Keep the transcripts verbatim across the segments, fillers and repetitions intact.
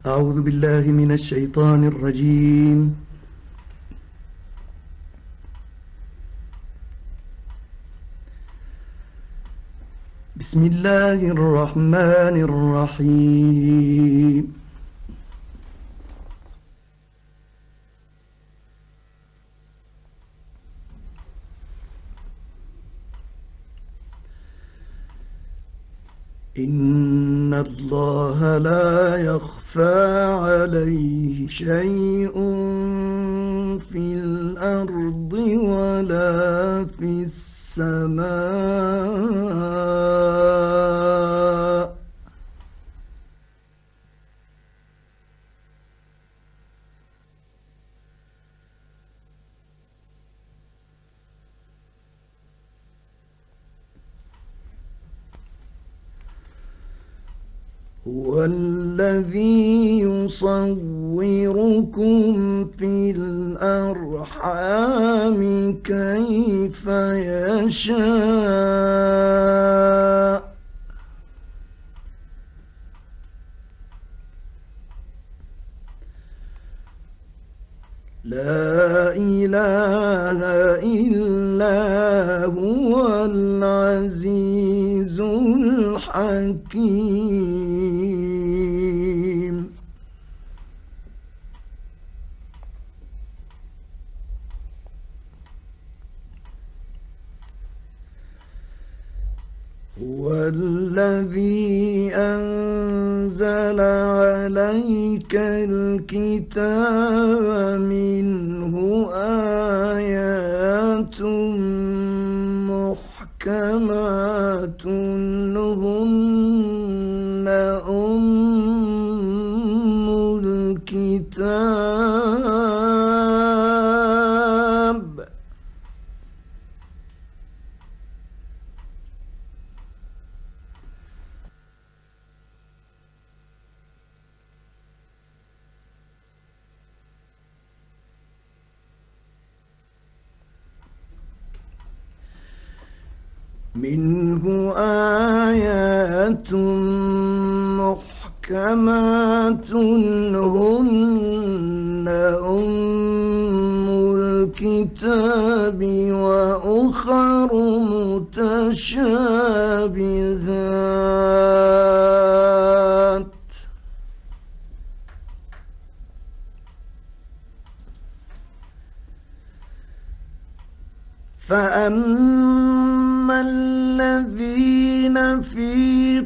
أعوذ بالله من الشيطان الرجيم. بسم الله الرحمن الرحيم. إن الله لا يخفى عليه شيء في الأرض ولا في السماء. هو الذي يصوركم في الأرحام كيف يشاء. لا إله إلا هو العزيز الحكيم. هو الذي أنزل عليك الكتاب منه آيات محكمات هن أم الكتاب منه آيات محكمات هن أم الكتاب وأخر متشابهات فأما الذين في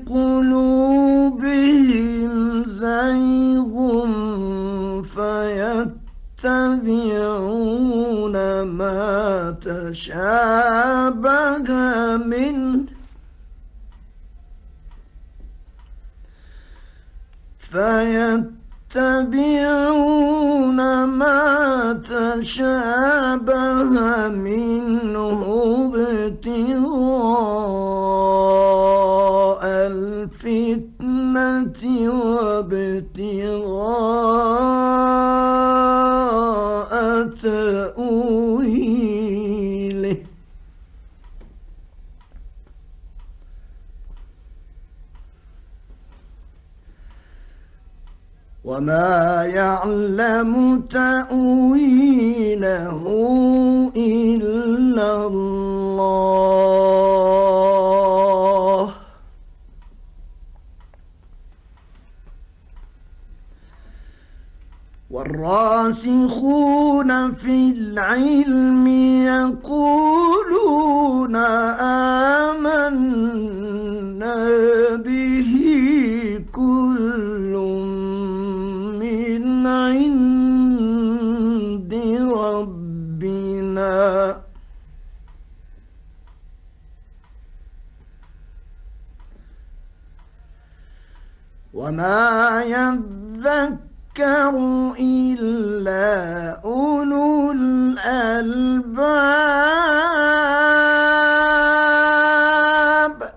قلوبهم زيغ فيتبعون ما تشابه منه فيتبعون ما تشابه منه ابتغاء الفتنة وابتغاء تأويله وما يعلم تأويله إلا الله والراسخون في العلم يقولون آمنا به كل من عند ربنا وما يذكر إلا أولو الألباب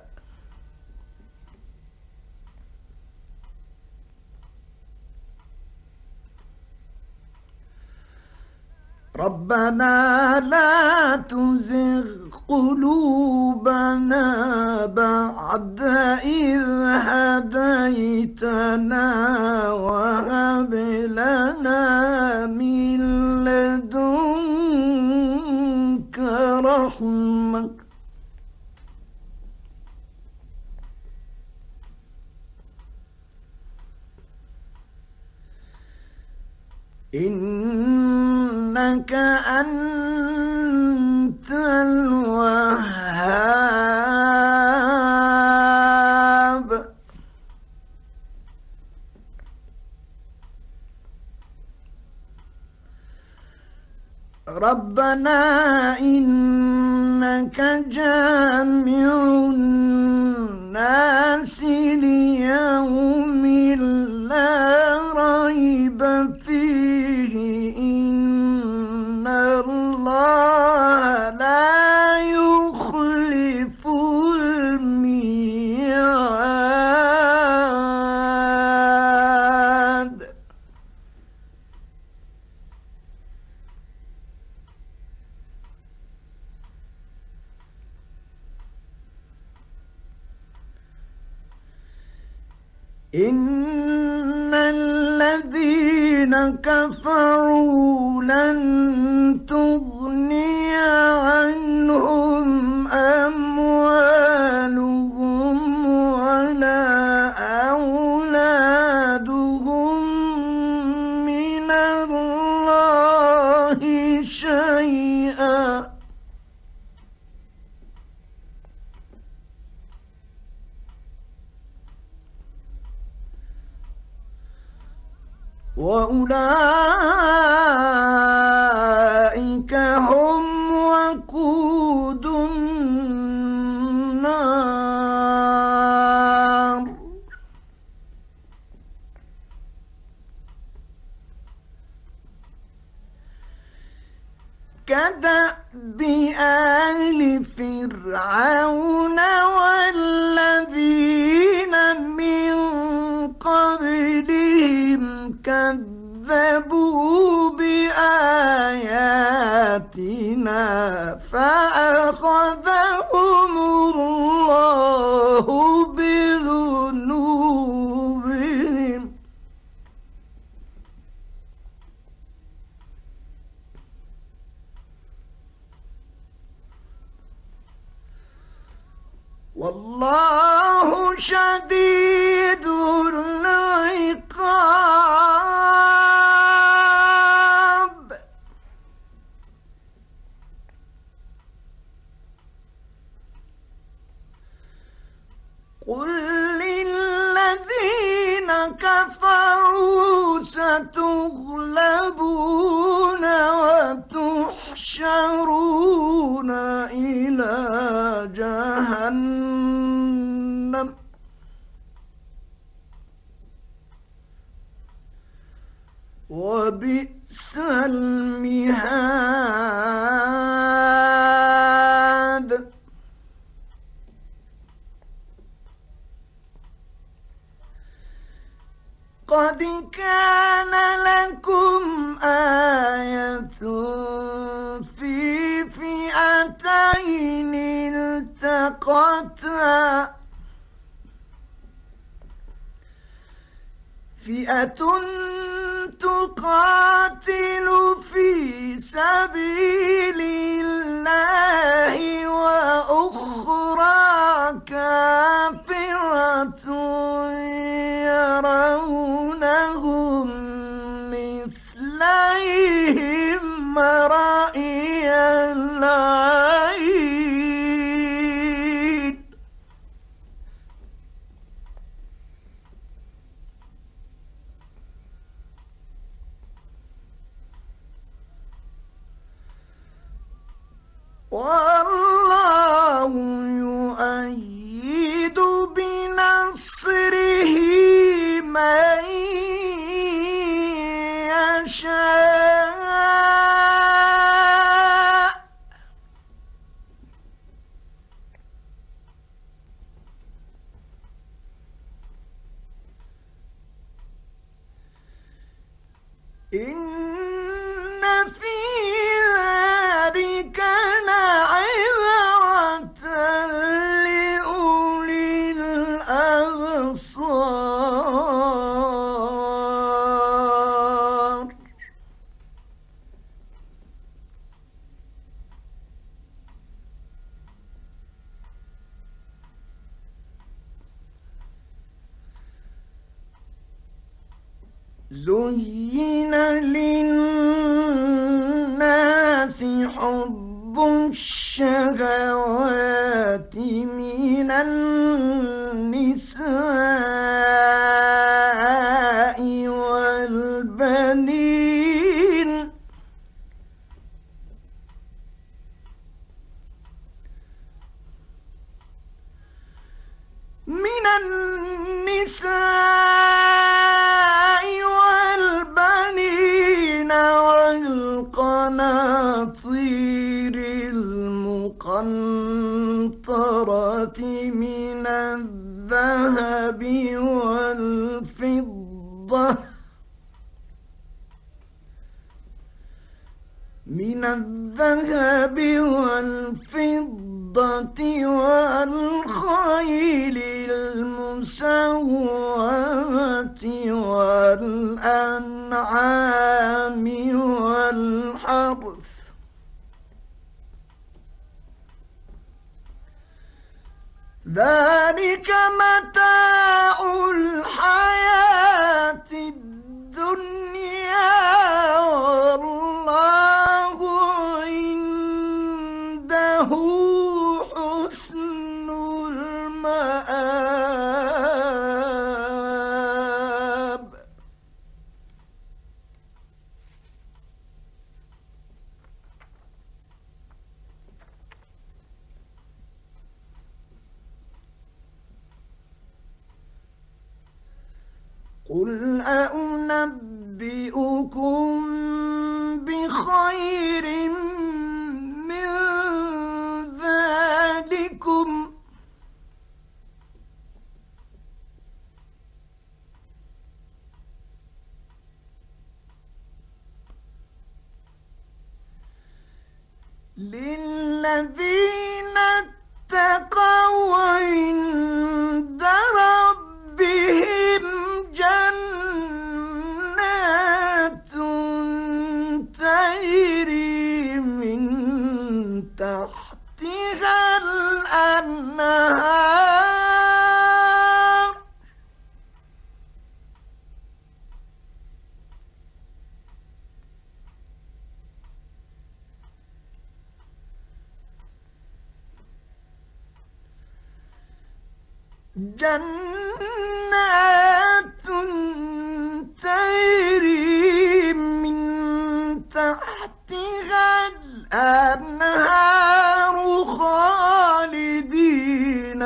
ربنا لا تزغ قلوبنا بعد إذ هديتنا وهب لنا من لدنك رحمة إنك أنت الوهاب. ربنا إنك جامع الناس ليوم لا ريب فيه إن الله لا يخلف الميعاد. إن الذين كفروا لن تغني عنهم أموالهم ولا أولادهم من الله شيئا وأولئك هم وقود النار. كدأب آل فرعون والذين من قبلهم كذبوا بآياتنا فأخذهم الله بذنوبهم والله شديد العقاب. قل للذين كفروا ستغلبون وتحشرون إلى جهنم وبئس المهاد. قد كان لكم آية في فئتين التقتا فئة تقاتل في سبيل الله وأخرى كافرة يرونهم مثليهم رأي العين والله يؤيد بنصره من يشاء إن في زين للناس حب الشهوات من النساء والبنين من النساء والبنين والقناطير المقنطرة من الذهب والفضة من الذهب والفضة والخيل المسومة والأنعام والحرث ذلك متاع الحياة الدنيا والله عنده حسن المآب. قل أنبئكم بخير من ذلكم للذين اتقوا عند ربهم جنات تجري من تحتها الأنهار جنات تجري من تحتها الأنهار خالدين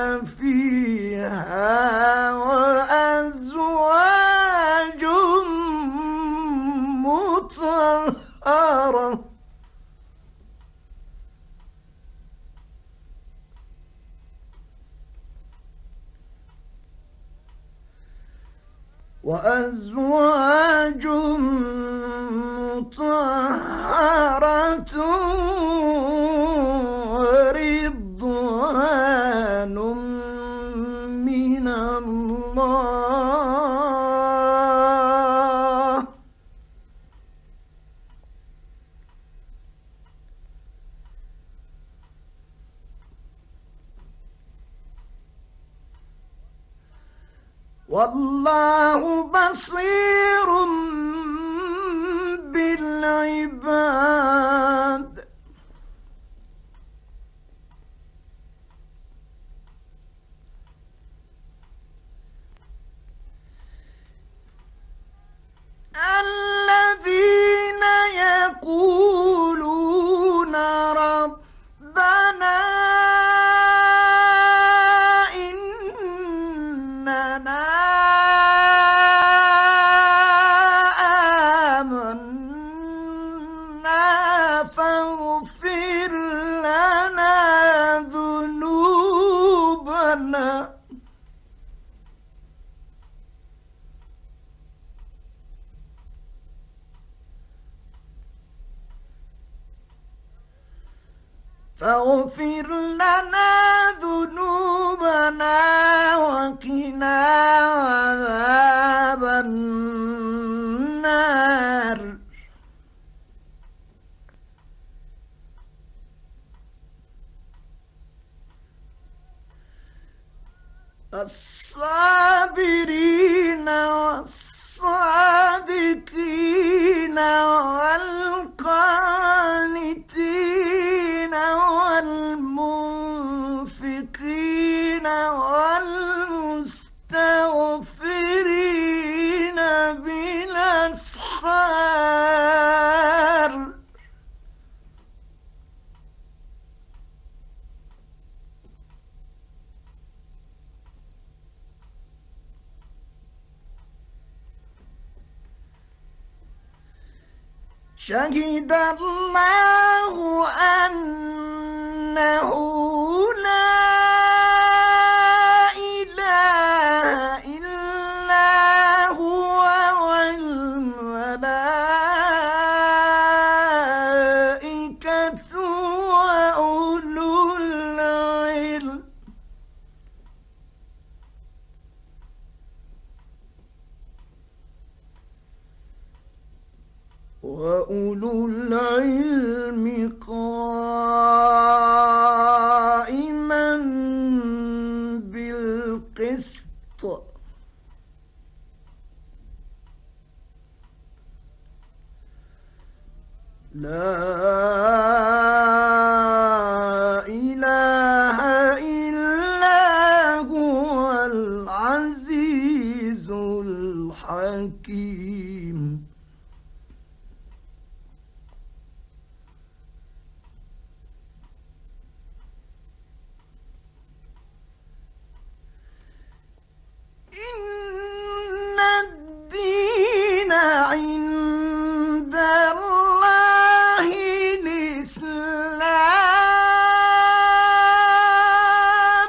فيها وأزواج مطهرة وأزواج مطهرة ورضوان من الله والله بصير بالعباد. الذين يقولون ربنا إننا آمنا فاغفر لنا ذنوبنا فاغفر لنا ذنوبنا وقنا عذاب النار. الصابرين والصادقين القهار شهد الله أنه لا إله إلا هو والملائكة وأولو العلم وأولو العلم قائما بالقسط لا إله إلا هو العزيز الحكيم إن الدين عند الله الإسلام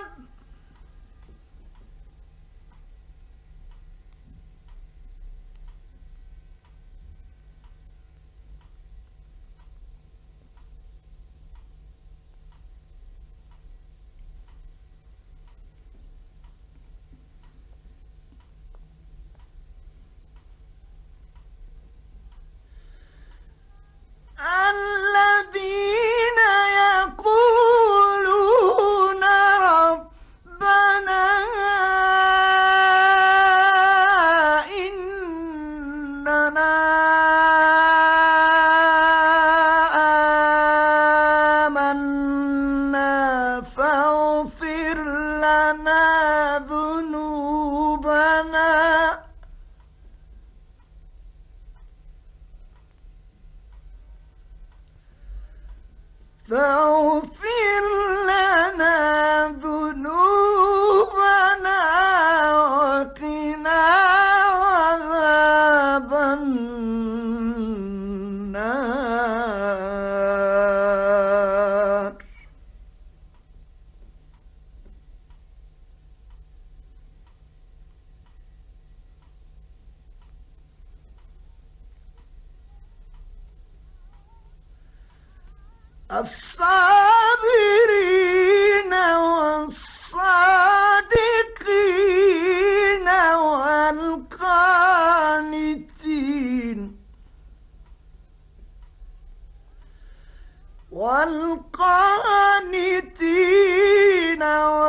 الذين يقولون ربنا إننا آمنا فاغفر لنا ذنوبنا فاغفر لنا ذنوبنا وقنا عذاب النار الصابرين والصادقين والقانتين والقانتين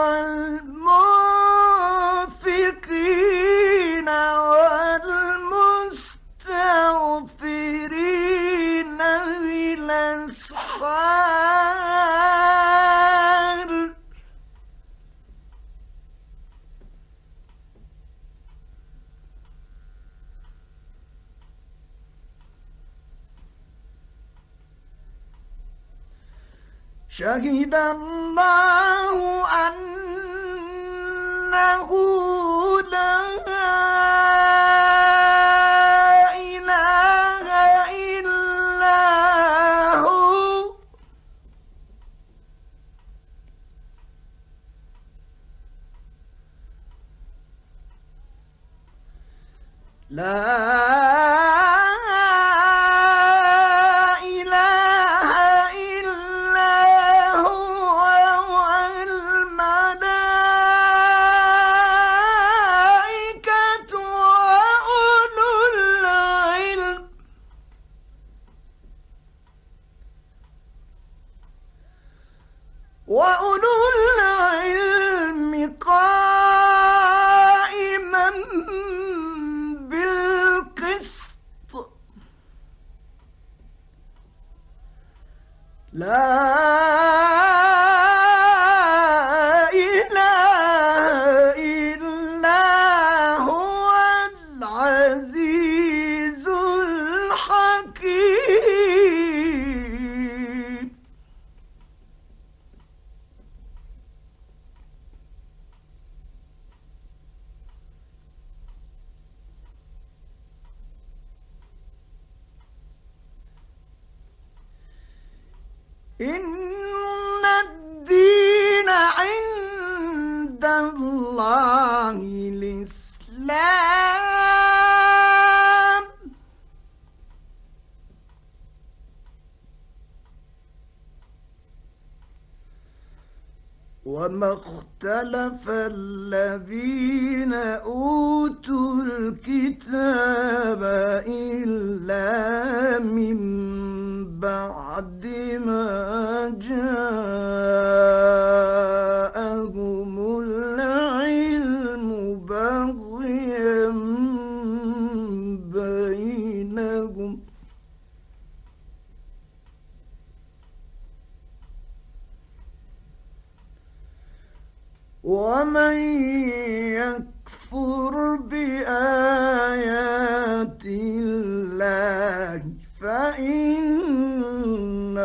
والمنفقين والمستغفرين بالأسحار شهد الله أنه لا إله إلا هو لا وأولو العلم قائما بالقسط لا إله إلا هو العزيز الحكيم إن الدين عند الله الإسلام وما اختلف الذين أوتوا الكتاب إلا من بعد ما جاءهم العلم بغيا بينهم ومن يكفر بآيات الله فإن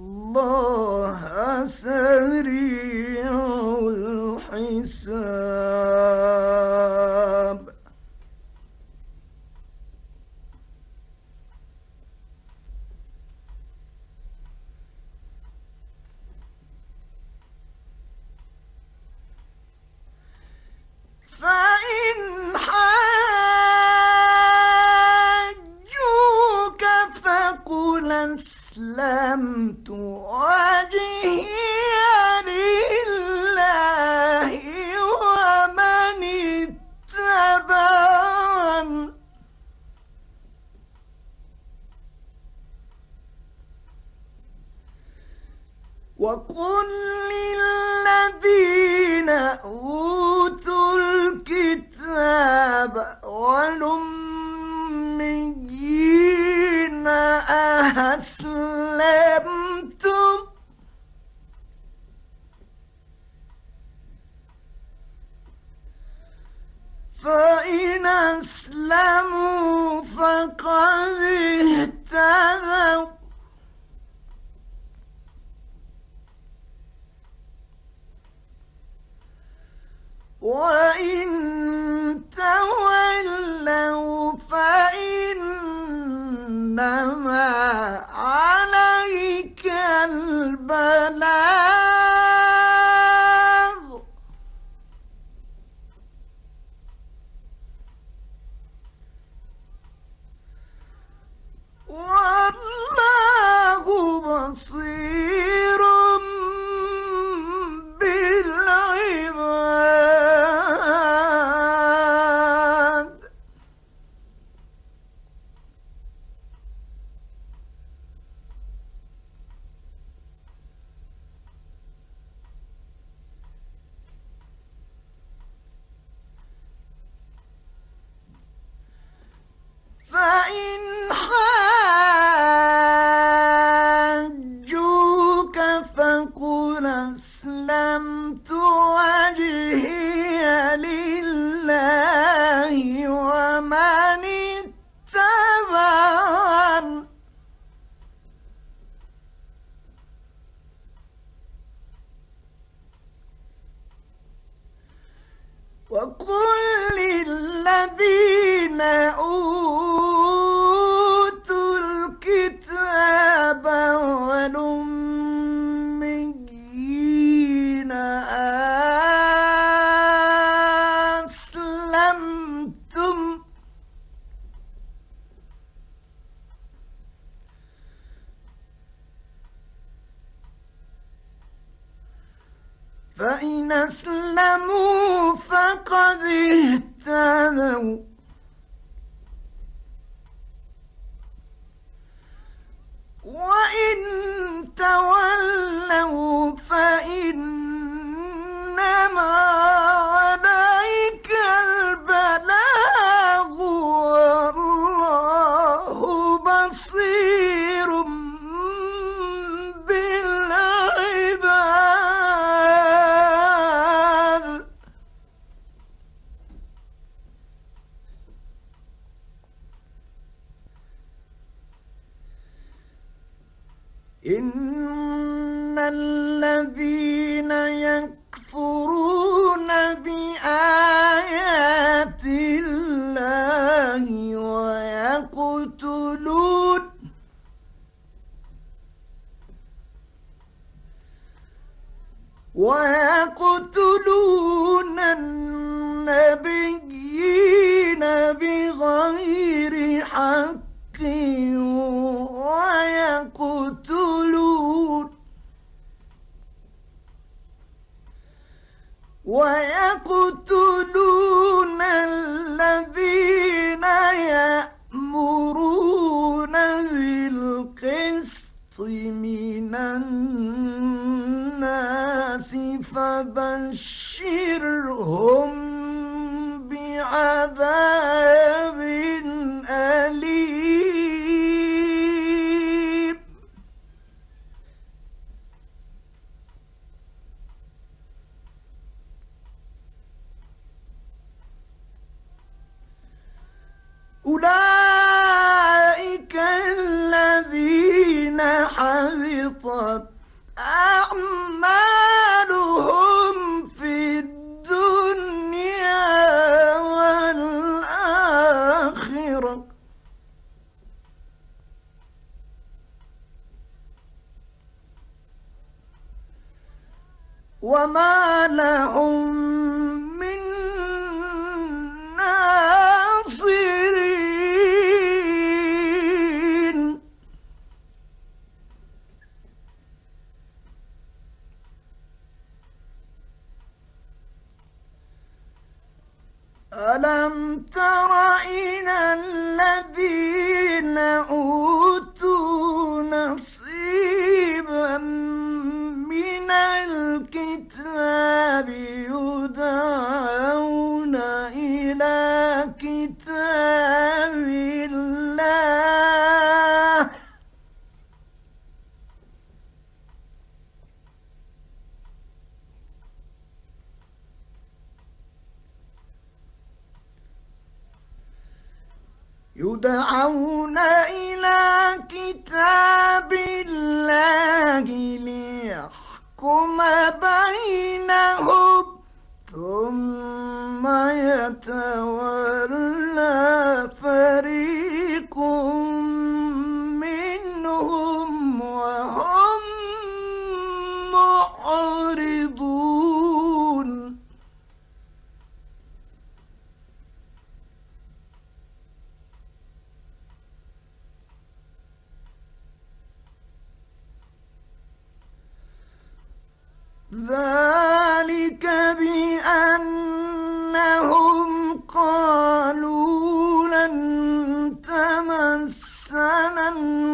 الله سريع الحساب فإن حاجوك فقل أسلمت وجهي لله ومن اتبعني وقل للذين أوتوا الكتاب والأميين أأسلمتم فإن أسلموا فقد اهتدوا وإن تولوا فإنما عليك البلاغ والله بصير بالعباد فإن حاجوك فقل أسلمت وجهي لله ومن اتبعني وقل للذين أوتوا الكتاب والأميين أسلمتم فإن أسلموا فقد اهتدوا وإن تولوا فإنما عليك البلاغ والله بصير بالعباد إن الذين يكفرون بآيات الله ويقتلون ويقتلون النبيين بغير حق ويقتلون ويقتلون الذين يأمرون بالقسط من الناس فبشرهم بعذاب أليم. أولئك الذين حبطت أعمالهم في الدنيا والآخرة وما لهم من ناصرين. ألم تر إلى الذين أوتوا نصيبا من الكتاب يدعون إلى كتاب الله يدعون إلى كتاب الله ليحكم بينهم ثم يتولى فريق منهم وهم معرضون. ذلك بأنهم قالوا لن تمسنا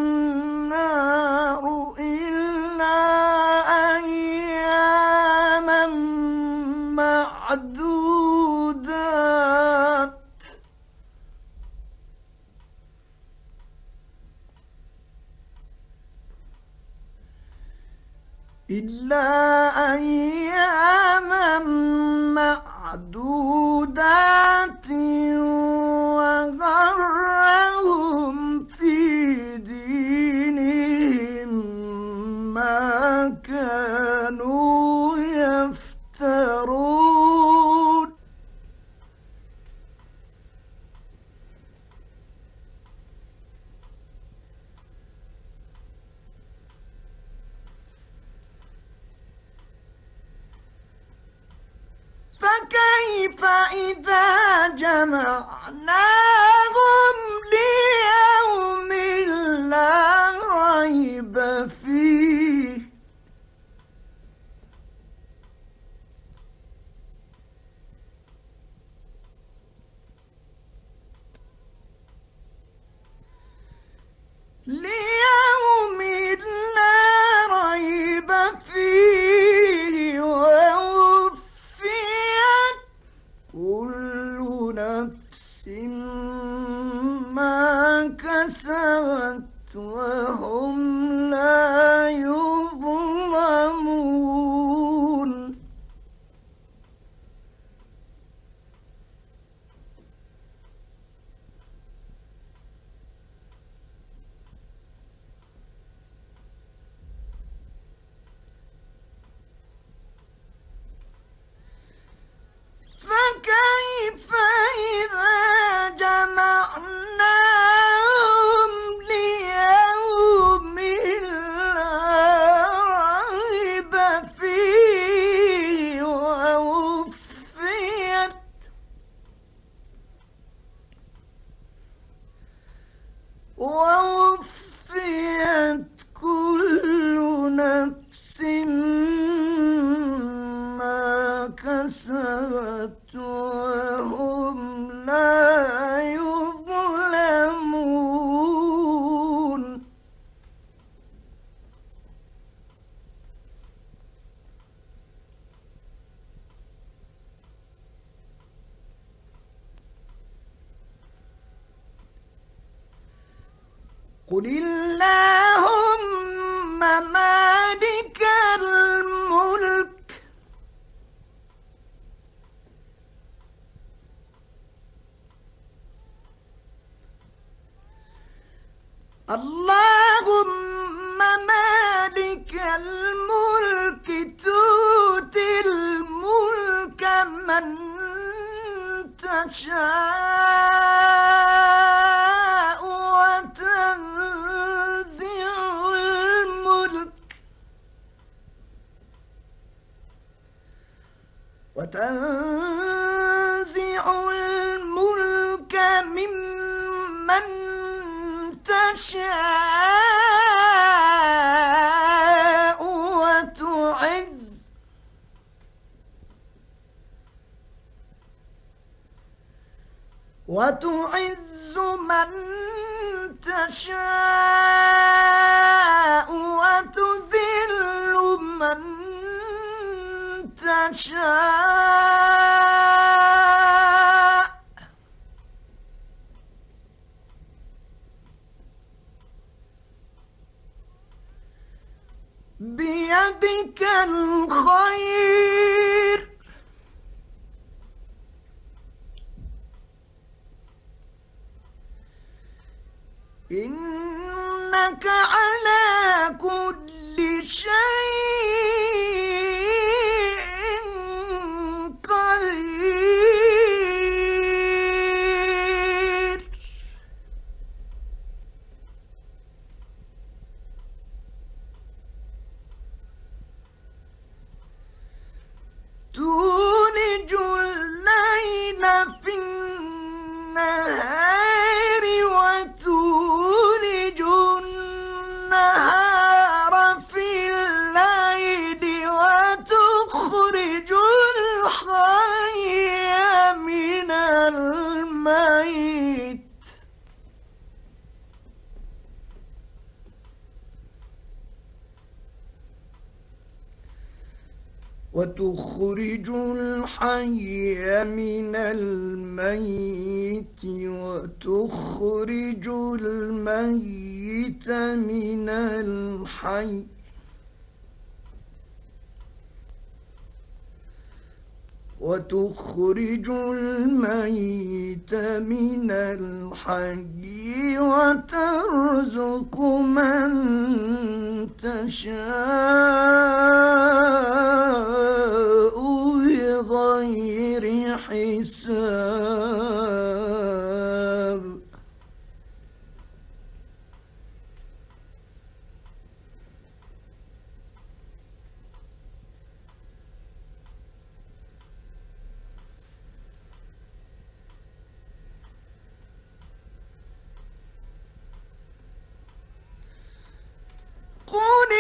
النار إلا أياما معدودات إلا أياما معدودات وغرهم في دينهم ما كانوا يفترون. فكيف إذا جمعناهم ليوم لا ريب فيه ليوم لا ريب فيه ووفيت كل نفس ما كسبت وهم لا يظلمون. فكيف إذا جمعناهم ليوم ووفيت كل نفس ما كسبت وهم لا يظلمون قل اللهم مالك الملك اللهم مالك الملك تؤتي الملك من تشاء وتنزع الملك وتنزع الملك ممن تشاء وتعز وتعز من تشاء وتذل من تشاء بيدك الخير إنك على كل شيء قدير تولج الليل في النهار وتولج النهار في الليل وتخرج الحي من الميت وتخرج الحي من الميت وتخرج الميت من الحي وتخرج الميت من الحي وترزق من تشاء بغير حساب قل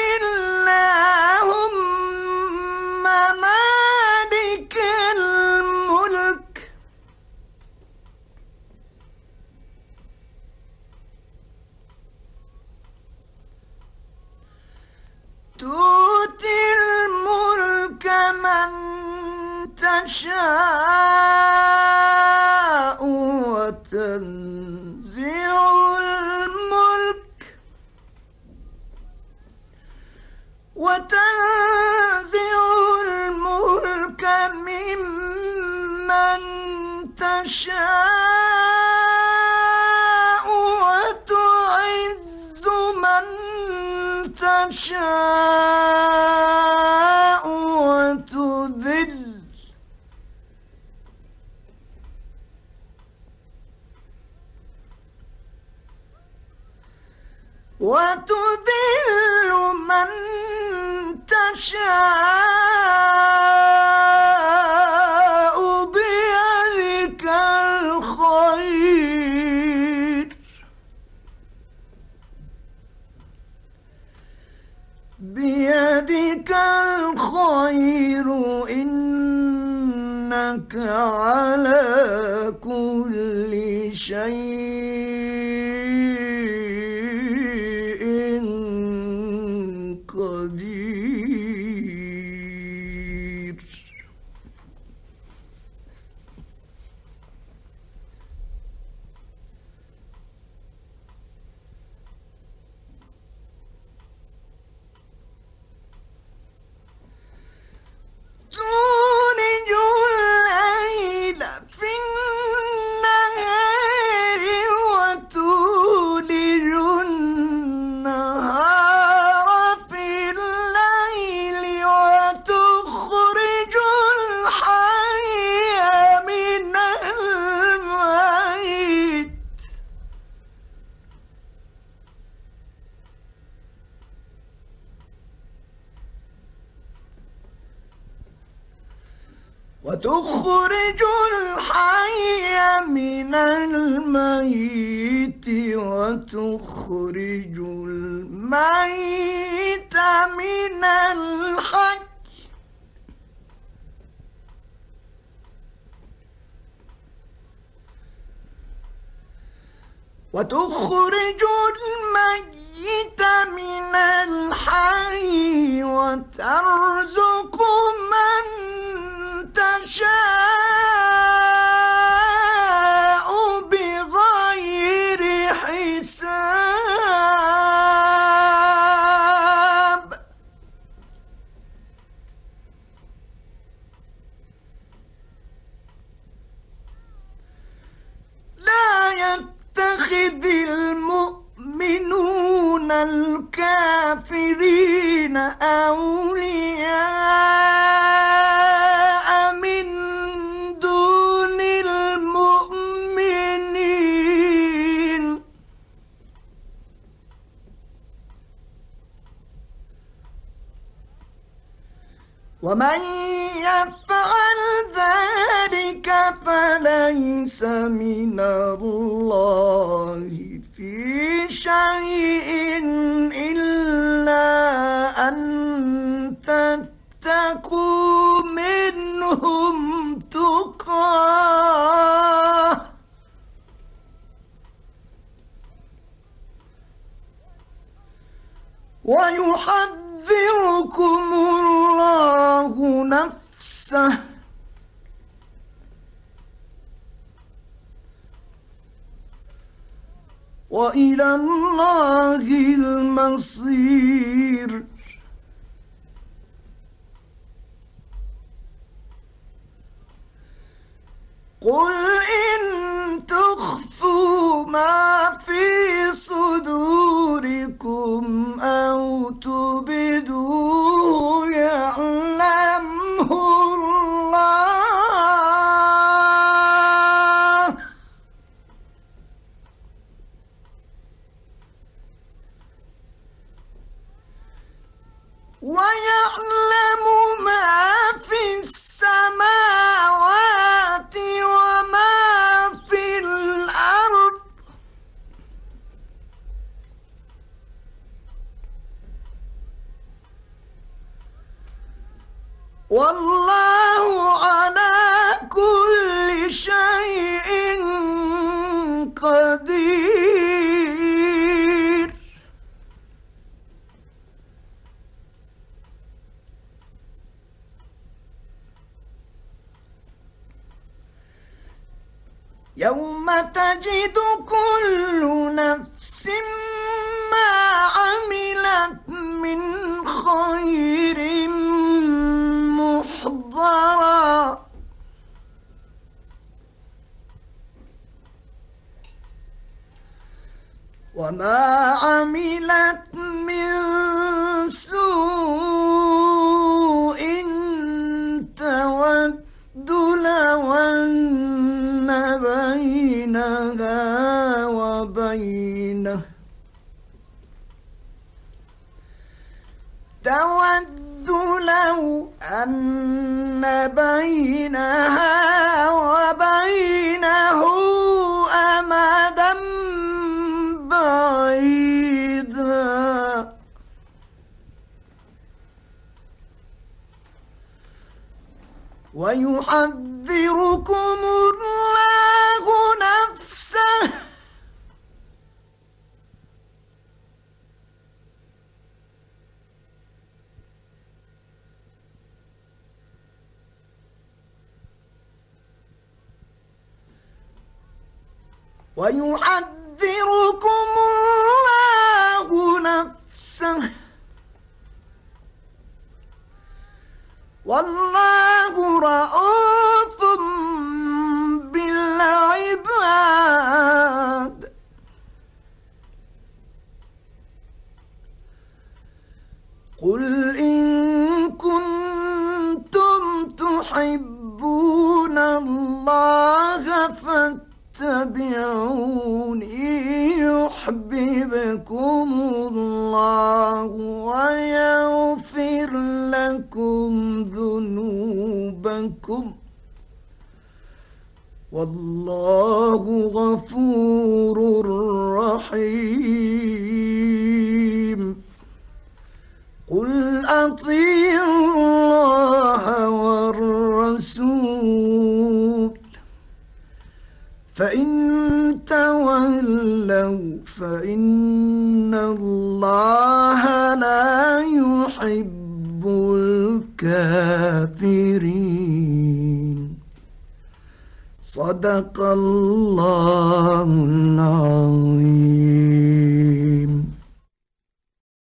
اللهم مالك الملك تؤتي الملك من تشاء وتنزع الملك وتنزع الملك ممن تشاء وتعز من تشاء وتذل وتذل من تشاء بيدك الخير بيدك الخير إنك على كل شيء قدير. تولج الليل في النهار وتولج النهار في الليل وتخرج الحي من الميت وتخرج الحي من الميت وتخرج الميت من الحي وتخرج الميت من الحي وترزق من تشاء بغير حساب. لا يتخذ المؤمنون الكافرين أولياء من دون المؤمنين ومن يفعل ذلك فليس من الله في شيء إلا أن تتقوا منهم تقاه ويحذركم الله نفسه وإلى الله المصير. قل إن تخفوا ما في صدوركم أو تبدوه يعلمه الله ويعلم ما في السماوات وما في الأرض والله على كل شيء قدير. يوم تجد كل نفس ما عملت من خير محضرا وما عملت من سوء تود لو أن بينها وبينه تود لو أن بينها وبينه أمدا بعيدا ويحذركم الله نفسه ويحذركم الله نفسه والله رءوف بالعباد قل إن كنتم تحبون الله فاتبعوني يحببكم الله ويغفر لكم ذنوبكم والله غفور رحيم قل أطيعوا الله والرسول فإن تولوا فإن الله لا يحب الكافرين صدق الله العظيم.